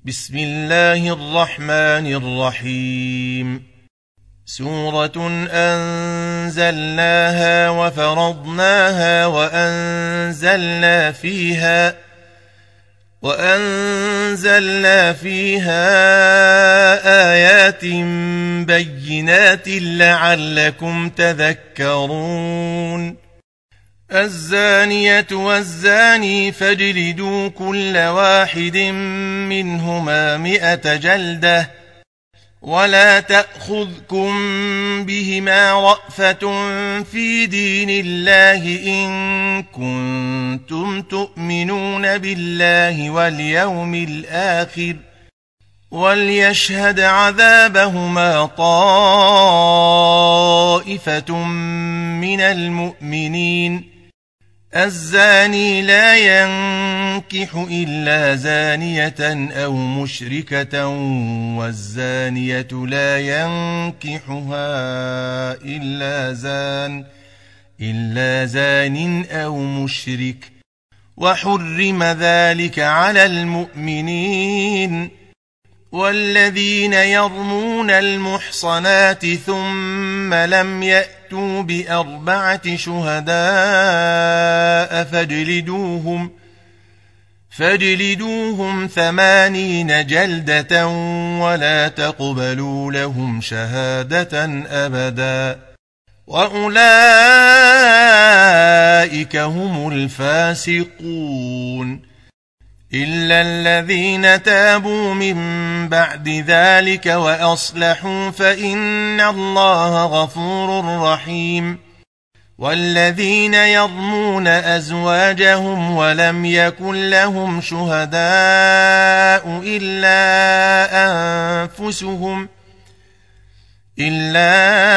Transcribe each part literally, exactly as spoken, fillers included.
بسم الله الرحمن الرحيم. سورة أنزلناها وفرضناها وأنزلنا فيها وأنزلنا فيها آيات بينات لعلكم تذكرون. الزانية والزاني فاجلدوا كل واحد منهما مئة جلدة ولا تأخذكم بهما رأفة في دين الله إن كنتم تؤمنون بالله واليوم الآخر وليشهد عذابهما طائفة من المؤمنين. الزاني لا ينكح إلا زانية أو مشركة والزانية لا ينكحها إلا زان إلا زان أو مشرك وحرم ذلك على المؤمنين. والذين يرمون المحصنات ثم لم يأتوا بأربعة شهداء فاجلدوهم فاجلدوهم ثمانين جلدة ولا تقبلوا لهم شهادة أبدا وأولئك هم الفاسقون إلا الذين تابوا من بعد ذلك وأصلحوا فإن الله غفور رحيم. والذين يرمون أزواجهم ولم يكن لهم شهداء إلا أنفسهم إلا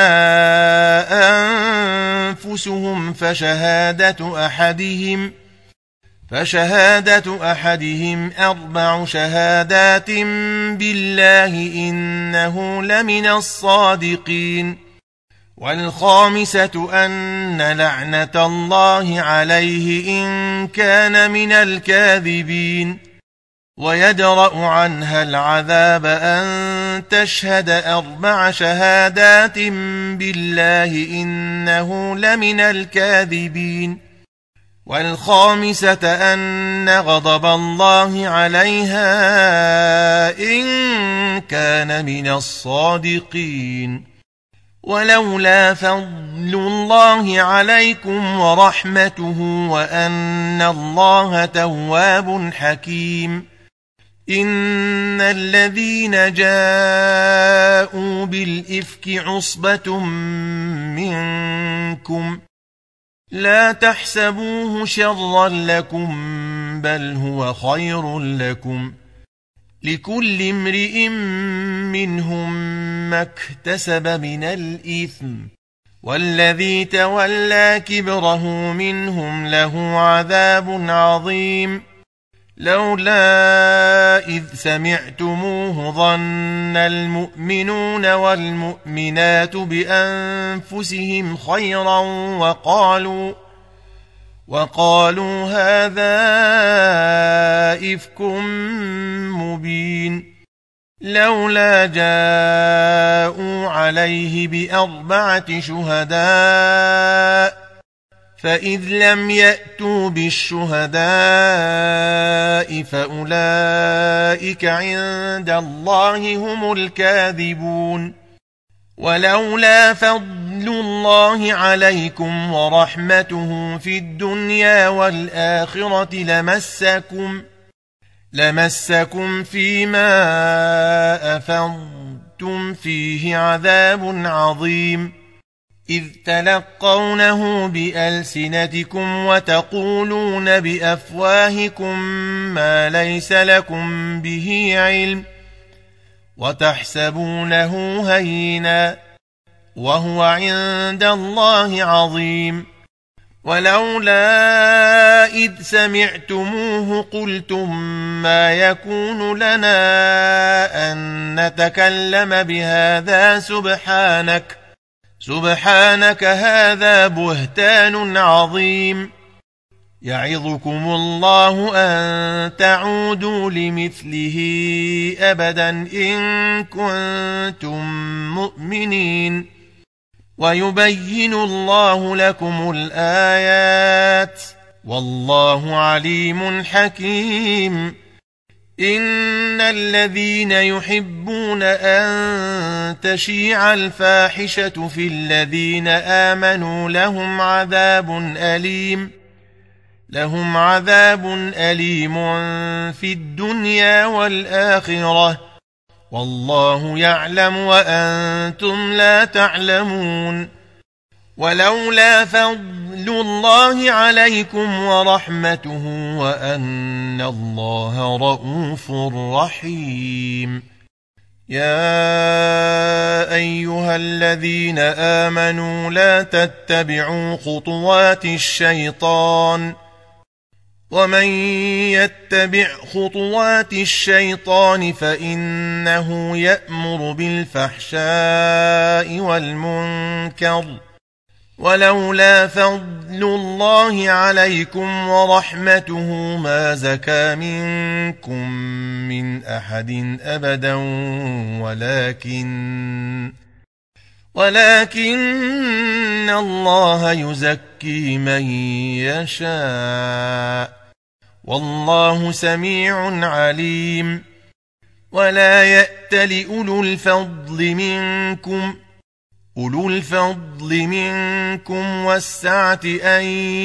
أنفسهم فشهادة أحدهم فشهادة أحدهم أربع شهادات بالله إنه لمن الصادقين. والخامسة أن لعنة الله عليه إن كان من الكاذبين. ويدرأ عنها العذاب أن تشهد أربع شهادات بالله إنه لمن الكاذبين. والخامسة أن غضب الله عليها إن كان من الصادقين. ولولا فضل الله عليكم ورحمته وأن الله تواب حكيم. إن الذين جاءوا بالإفك عصبة منكم لا تحسبوه شرا لكم بل هو خير لكم لكل امرئ منهم ما اكتسب من الإثم والذي تولى كبره منهم له عذاب عظيم. لولا إذ سمعتموه ظن المؤمنون والمؤمنات بأنفسهم خيرا وقالوا وقالوا هذا إفك مبين. لولا جاءوا عليه بأربعة شهداء فإذ لم يأتوا بالشهداء فأولئك عند الله هم الكاذبون. ولولا فضل الله عليكم ورحمته في الدنيا والآخرة لمسكم لمسكم فيما أفضتم فيه عذاب عظيم. إذ تلقونه بألسنتكم وتقولون بأفواهكم ما ليس لكم به علم وتحسبونه هينا وهو عند الله عظيم. ولولا إذ سمعتموه قلتم ما يكون لنا أن نتكلم بهذا سبحانك سبحانك هذا بهتان عظيم. يعظكم الله أن تعودوا لمثله أبدا إن كنتم مؤمنين ويبين الله لكم الآيات والله عليم حكيم إن الذين يحبون أن تشيع الفاحشة في الذين آمنوا لهم عذاب أليم لهم عذاب أليم في الدنيا والآخرة والله يعلم وأنتم لا تعلمون ولولا فضل الله عليكم ورحمته وأن الله رؤوف رحيم يا أيها الذين آمنوا لا تتبعوا خطوات الشيطان ومن يتبع خطوات الشيطان فإنه يأمر بالفحشاء والمنكر ولولا فضل الله عليكم ورحمته ما زكى منكم من أحد أبدا ولكن ولكن الله يزكي من يشاء والله سميع عليم ولا يأتل أولو الفضل منكم أولو الفضل منكم والسعة أن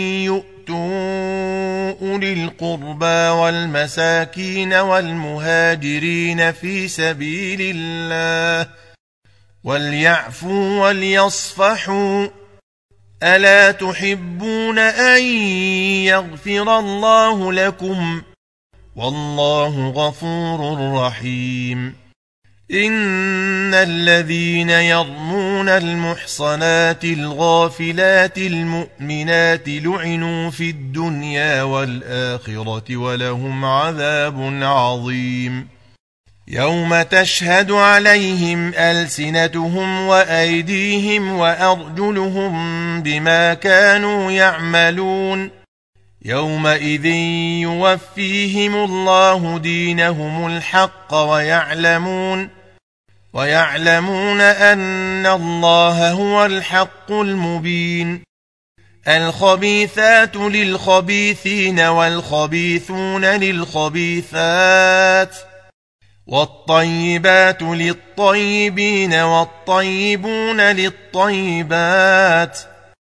يؤتوا أولي القربى والمساكين والمهاجرين في سبيل الله وليعفوا وليصفحوا ألا تحبون أن يغفر الله لكم والله غفور رحيم إن الذين يرمون المحصنات الغافلات المؤمنات لعنوا في الدنيا والآخرة ولهم عذاب عظيم يوم تشهد عليهم ألسنتهم وأيديهم وأرجلهم بما كانوا يعملون يومئذ يوفيهم الله دينهم الحق ويعلمون ويعلمون أن الله هو الحق المبين الخبيثات للخبيثين والخبيثون للخبيثات والطيبات للطيبين والطيبون للطيبات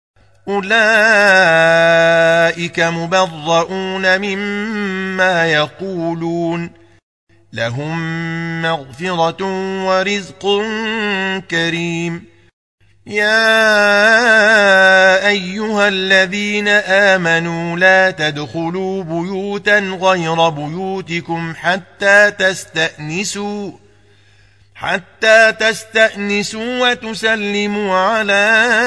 أولئك مبرؤون مما يقولون لهم مغفرة ورزق كريم يا أيها الذين آمنوا لا تدخلوا بيوتا غير بيوتكم حتى تستأنسوا حتى تستأنسوا وتسلموا على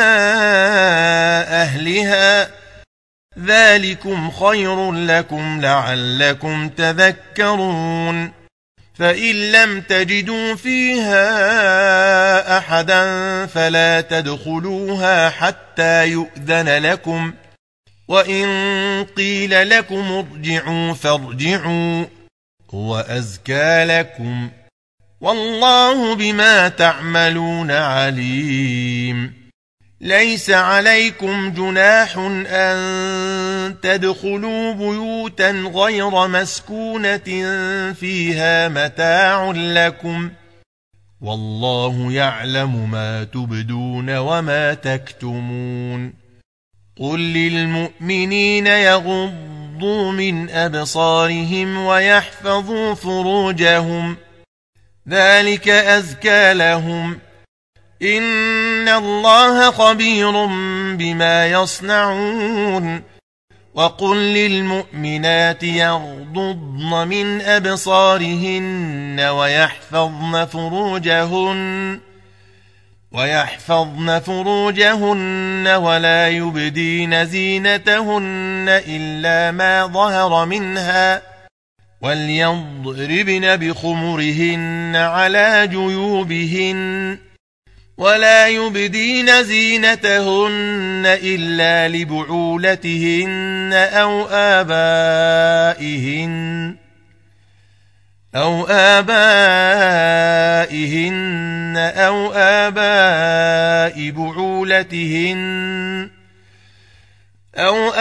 أهلها ذلكم خير لكم لعلكم تذكرون فإن لم تجدوا فيها أحدا فلا تدخلوها حتى يؤذن لكم وإن قيل لكم ارجعوا فارجعوا هو أزكى لكم والله بما تعملون عليم ليس عليكم جناح أن تدخلوا بيوتا غير مسكونة فيها متاع لكم والله يعلم ما تبدون وما تكتمون قل للمؤمنين يغضوا من أبصارهم ويحفظوا فروجهم ذلك أزكى لهم إن الله خبير بما يصنعون وقل للمؤمنات يغضضن من أبصارهن ويحفظن فروجهن ويحفظن فروجهن ولا يبدين زينتهن إلا ما ظهر منها وليضربن بخمرهن على جيوبهن ولا يبدين زينتهن إلا لبعولتهن أو آبائهن أو آبائهن أو آباء بعولتهن أو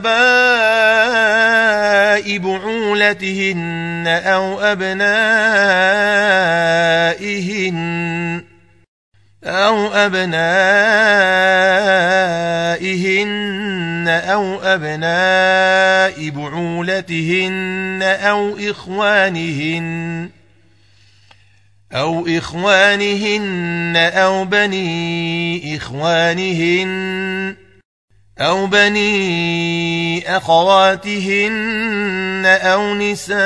آباء بعولتهن أو أبنائهن أو أبنائهن أو أبناء بعولتهن أو إخوانهن أو إخوانهن أو بني إخوانهن أو بني أخواتهن أو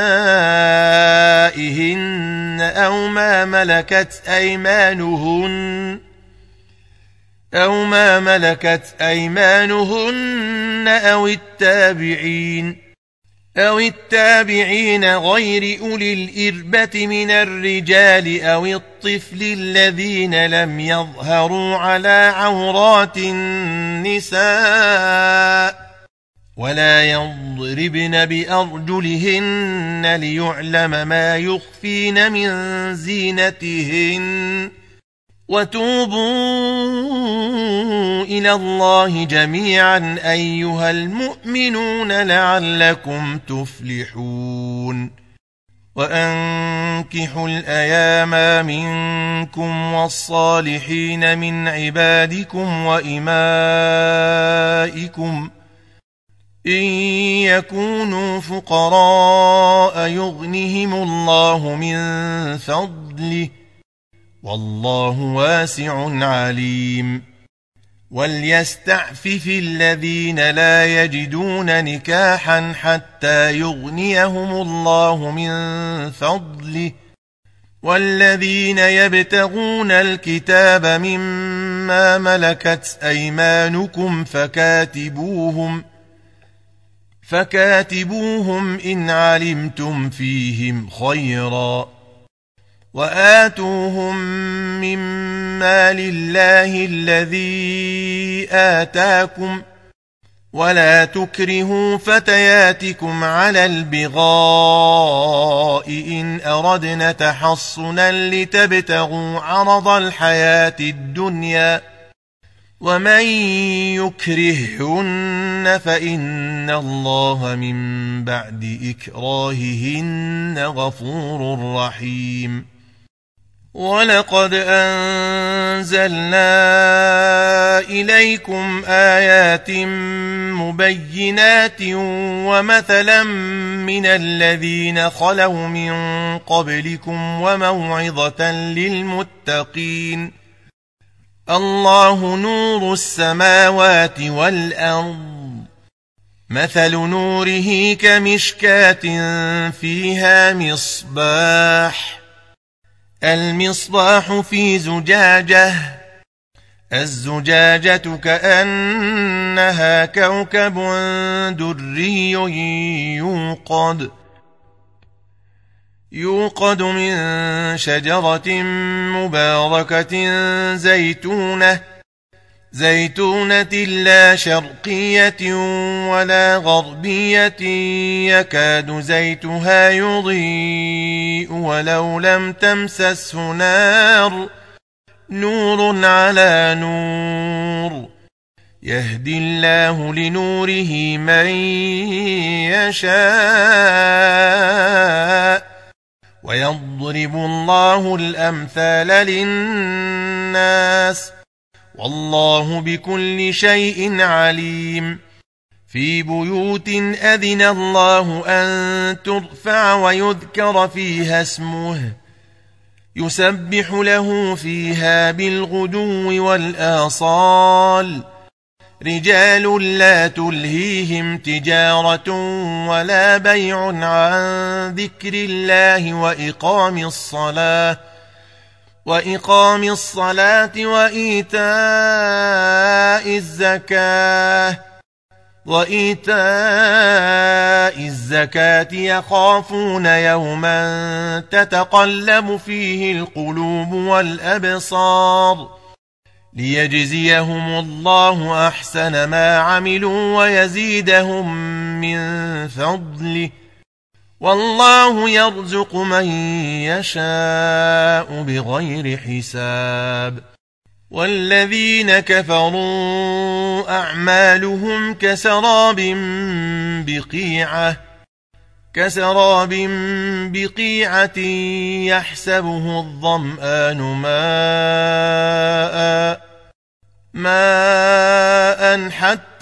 نسائهن أو ما ملكت أيمانهن أو ما ملكت أيمانهن أو التابعين أو التابعين غير أولي الإربة من الرجال أو الطفل الذين لم يظهروا على عورات النساء ولا يضربن بأرجلهن ليعلم ما يخفين من زينتهن وتوبوا إلى الله جميعا أيها المؤمنون لعلكم تفلحون وأنكحوا الأيام منكم والصالحين من عبادكم وإمائكم إن يكونوا فقراء يغنهم الله من فضله والله واسع عليم وليستعفف الذين لا يجدون نكاحا حتى يغنيهم الله من فضله والذين يبتغون الكتاب مما ملكت أيمانكم فكاتبوهم فكاتبوهم إن علمتم فيهم خيرا وآتوهم مما لله الذي آتاكم ولا تكرهوا فتياتكم على البغاء إن أردنا تحصنا لتبتغوا عرض الحياة الدنيا ومن يكرههن فإن الله من بعد إكراههن غفور رحيم ولقد أنزلنا إليكم آيات مبينات ومثلا من الذين خلوا من قبلكم وموعظة للمتقين الله نور السماوات والأرض مثل نوره كمشكاة فيها مصباح المصباح في زجاجة الزجاجة كأنها كوكب دري يوقد يوقد من شجرة مباركة زيتونة زيتونة لا شرقية ولا غربية يكاد زيتها يضيء ولو لم تمسسه نار نور على نور يهدي الله لنوره من يشاء ويضرب الله الأمثال للناس والله بكل شيء عليم في بيوت أذن الله أن ترفع ويذكر فيها اسمه يسبح له فيها بالغدو والآصال رجال لا تلهيهم تجارة ولا بيع عن ذكر الله وإقام الصلاة وإقام الصلاة وإيتاء الزكاة وإيتاء الزكاة يخافون يوما تتقلب فيه القلوب والأبصار ليجزيهم الله أحسن ما عملوا ويزيدهم من فضله والله يرزق من يشاء بغير حساب. والذين كفروا أعمالهم كسراب بقيعة كسراب بقيعة يحسبه الظمآن ماء ماء حتى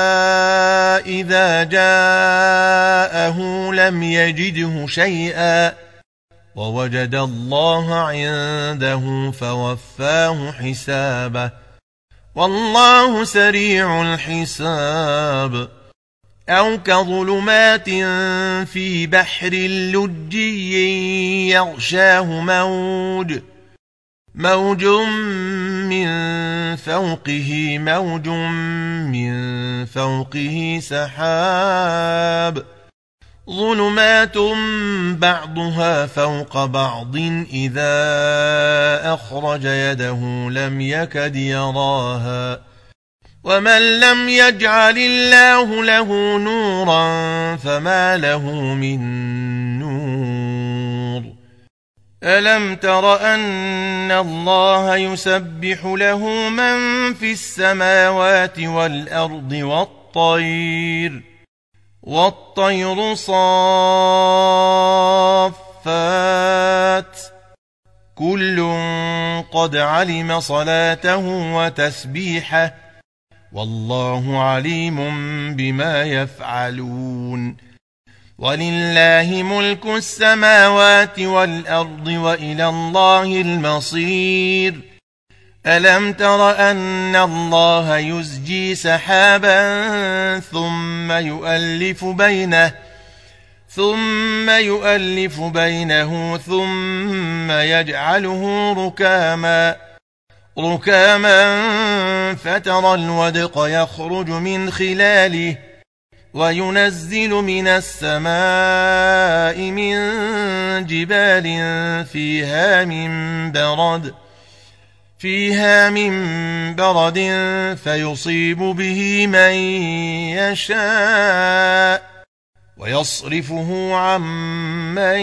إذا جاءه لم يجده شيئا ووجد الله عنده فوفاه حسابه والله سريع الحساب. أو كظلمات في بحر لجي يغشاه موج موج من فوقه موج من فوقه سحاب ظلمات بعضها فوق بعض إذا أخرج يده لم يكد يراها ومن لم يجعل الله له نورا فما له من نور. ألم تر أن الله يسبح له من في السماوات والأرض والطير والطير صافات كل قد علم صلاته وتسبيحه والله عليم بما يفعلون. ولله ملك السماوات والأرض وإلى الله المصير. ألم تر أن الله يزجي سحابا ثم يؤلف بينه ثم يؤلف بينه ثم يجعله ركاما ركاما فترى الودق يخرج من خلاله وينزل من السماء من جبال فيها من برد فيها من برد فيصيب به من يشاء ويصرفه عن من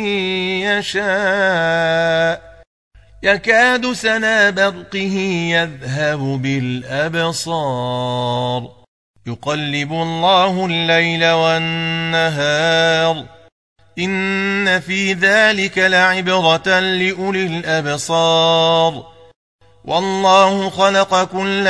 يشاء يكاد سنا برقه يذهب بالأبصار يقلب الله الليل والنهار إن في ذلك لعبرة لأولي الأبصار. والله خلق كل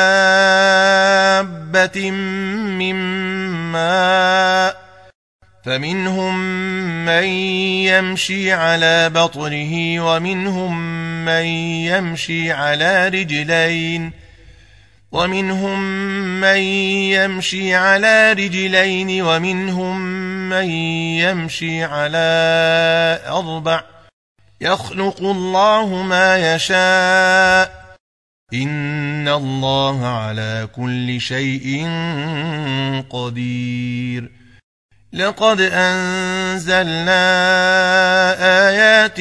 دابة من ماء فمنهم من يمشي على بطنه ومنهم من يمشي على رجلين ومنهم من يمشي على رجلين ومنهم من يمشي على أربع يخلق الله ما يشاء إن الله على كل شيء قدير. لقد أنزلنا آيات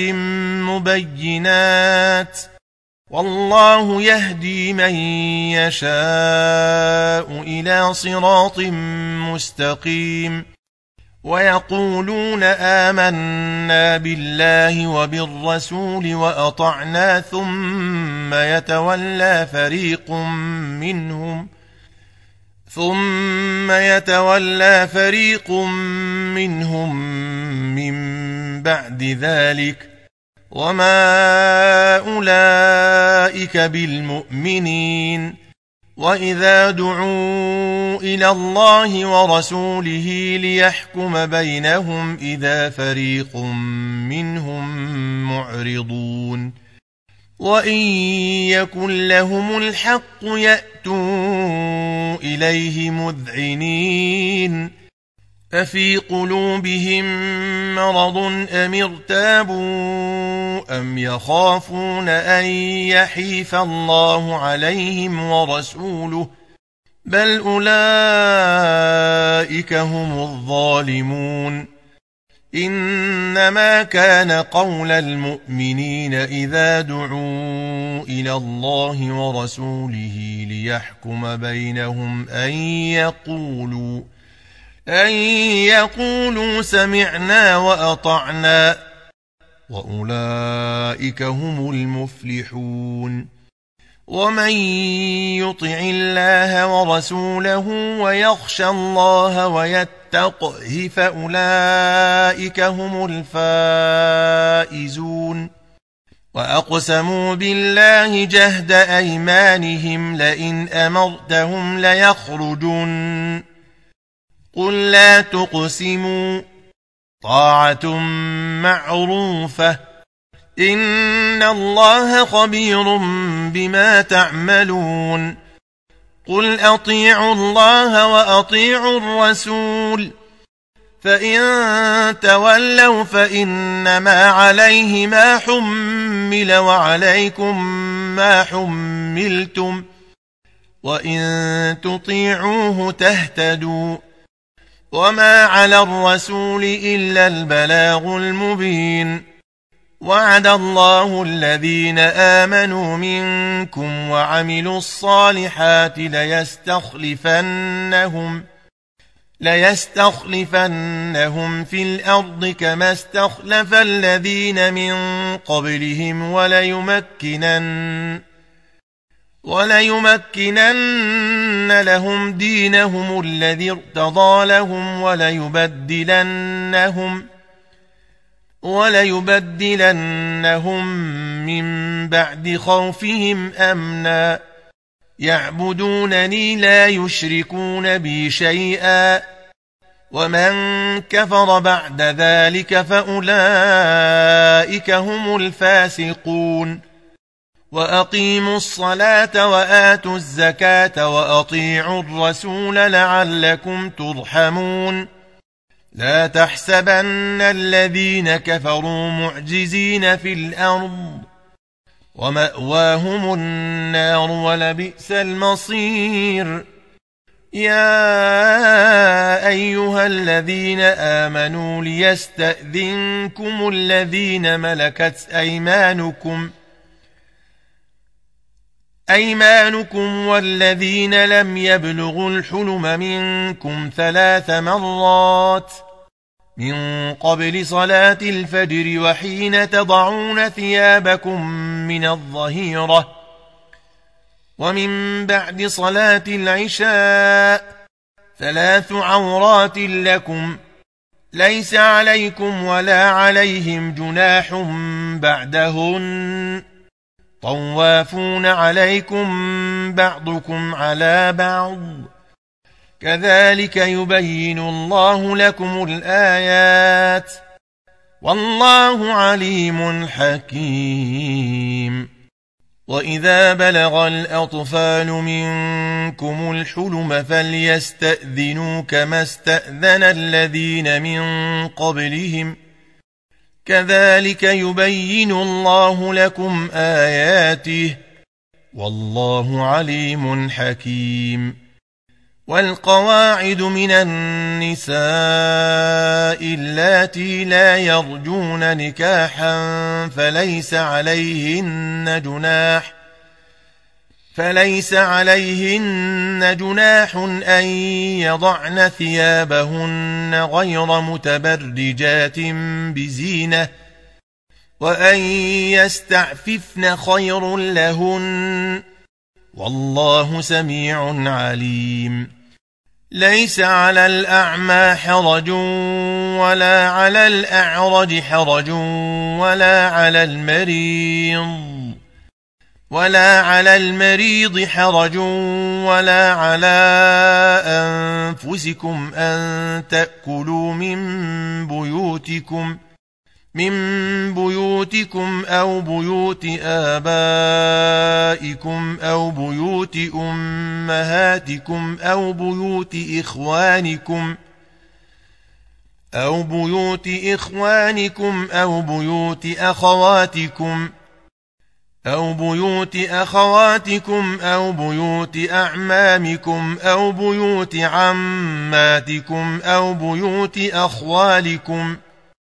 مبينات والله يهدي من يشاء إلى صراط مستقيم. ويقولون آمنا بالله وبالرسول وأطعنا ثم يتولى فريق منهم ثم يتولى فريق منهم من بعد ذلك وما أولئك بالمؤمنين. وإذا دعوا إلى الله ورسوله ليحكم بينهم إذا فريق منهم معرضون. وإن يكن لهم الحق يأتوا إليه مذعنين أفي قلوبهم مرض أم ارتابوا أم يخافون أن يحيف الله عليهم ورسوله بل أولئك هم الظالمون. إنما كان قول المؤمنين إذا دعوا إلى الله ورسوله ليحكم بينهم أن يقولوا أن يقولوا سمعنا وأطعنا وأولئك هم المفلحون ومن يطع الله ورسوله ويخشى الله ويتقه فأولئك هم الفائزون وأقسموا بالله جهد أيمانهم لئن أمرتهم ليخرجن قل لا تقسموا طاعة معروفة إن الله خبير بما تعملون قل أطيعوا الله وأطيعوا الرسول فإن تولوا فإنما عليه ما حمل وعليكم ما حملتم وإن تطيعوه تهتدوا وما على الرسول إلا البلاغ المبين وعد الله الذين آمنوا منكم وعملوا الصالحات ليستخلفنهم ليستخلفنهم في الأرض كما استخلف الذين من قبلهم وليمكنن وليمكنن لهم دينهم الذي ارتضى لهم وليبدلنهم وليبدلنهم من بعد خوفهم أمنا يعبدونني لا يشركون بي شيئا ومن كفر بعد ذلك فأولئك هم الفاسقون وأقيموا الصلاة وآتوا الزكاة وأطيعوا الرسول لعلكم ترحمون لا تحسبن الذين كفروا معجزين في الأرض ومأواهم النار ولبئس المصير يا أيها الذين آمنوا ليستأذنكم الذين ملكت أيمانكم أيمانكم والذين لم يبلغوا الحلم منكم ثلاث مرات من قبل صلاة الفجر وحين تضعون ثيابكم من الظهيرة ومن بعد صلاة العشاء ثلاث عورات لكم ليس عليكم ولا عليهم جناح بعدهن طوافون عليكم بعضكم على بعض كذلك يبين الله لكم الآيات والله عليم حكيم وإذا بلغ الأطفال منكم الحلم فليستأذنوا كما استأذن الذين من قبلهم كذلك يبين الله لكم آياته والله عليم حكيم والقواعد من النساء اللاتي لا يرجون نكاحا فليس عليهن جناح فليس عليهن جناح أن يضعن ثيابهن غير متبرجات بزينة وأن يستعففن خير لهن والله سميع عليم ليس على الأعمى حرج ولا على الأعرج حرج ولا على المريض ولا على المريض حرج ولا على أنفسكم أن تأكلوا من بيوتكم من بيوتكم أو بيوت آبائكم أو بيوت أمهاتكم أو بيوت إخوانكم أو بيوت إخوانكم أو بيوت أخواتكم أو بيوت أخواتكم أو بيوت أعمامكم أو بيوت عماتكم أو بيوت أخوالكم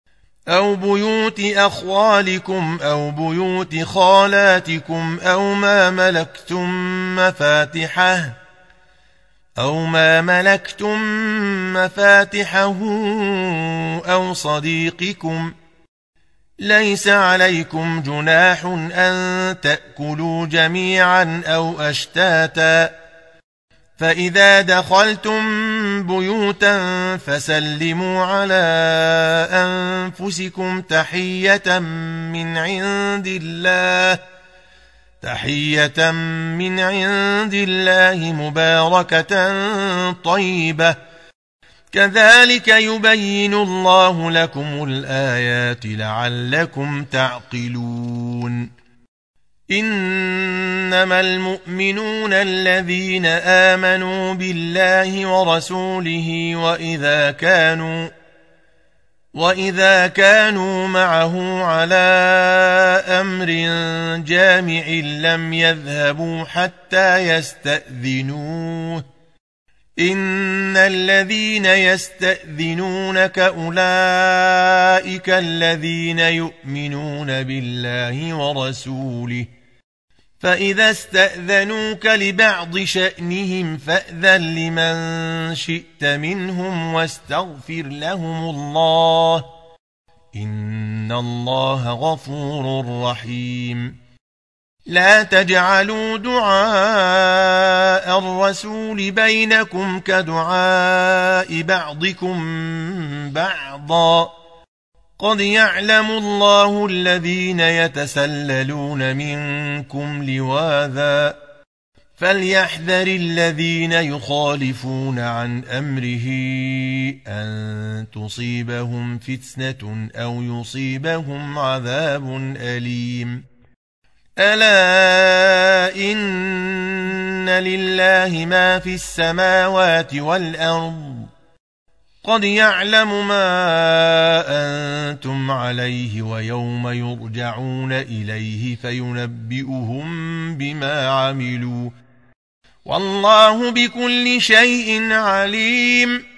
أو بيوت أخوالكم أو بيوت خالاتكم أو ما ملكتم مفاتحه أو ما ملكتم مفاتحه أو صديقكم ليس عليكم جناح أن تأكلوا جميعا أو أشتاتا فإذا دخلتم بيوتا فسلموا على أنفسكم تحية من عند الله تحية من عند الله مباركة طيبة كذلك يبين الله لكم الآيات لعلكم تعقلون إنما المؤمنون الذين آمنوا بالله ورسوله وإذا كانوا وإذا كانوا معه على أمر جامع لم يذهبوا حتى يستأذنوه إن الذين يستأذنونك أولئك الذين يؤمنون بالله ورسوله فإذا استأذنوك لبعض شأنهم فأذن لمن شئت منهم واستغفر لهم الله إن الله غفور رحيم لا تجعلوا دعاء الرسول بينكم كدعاء بعضكم بعضا قد يعلم الله الذين يتسللون منكم لواذا فليحذر الذين يخالفون عن أمره أن تصيبهم فتنة أو يصيبهم عذاب أليم ألا إن لله ما في السماوات والأرض قد يعلم ما أنتم عليه ويوم يرجعون إليه فينبئهم بما عملوا والله بكل شيء عليم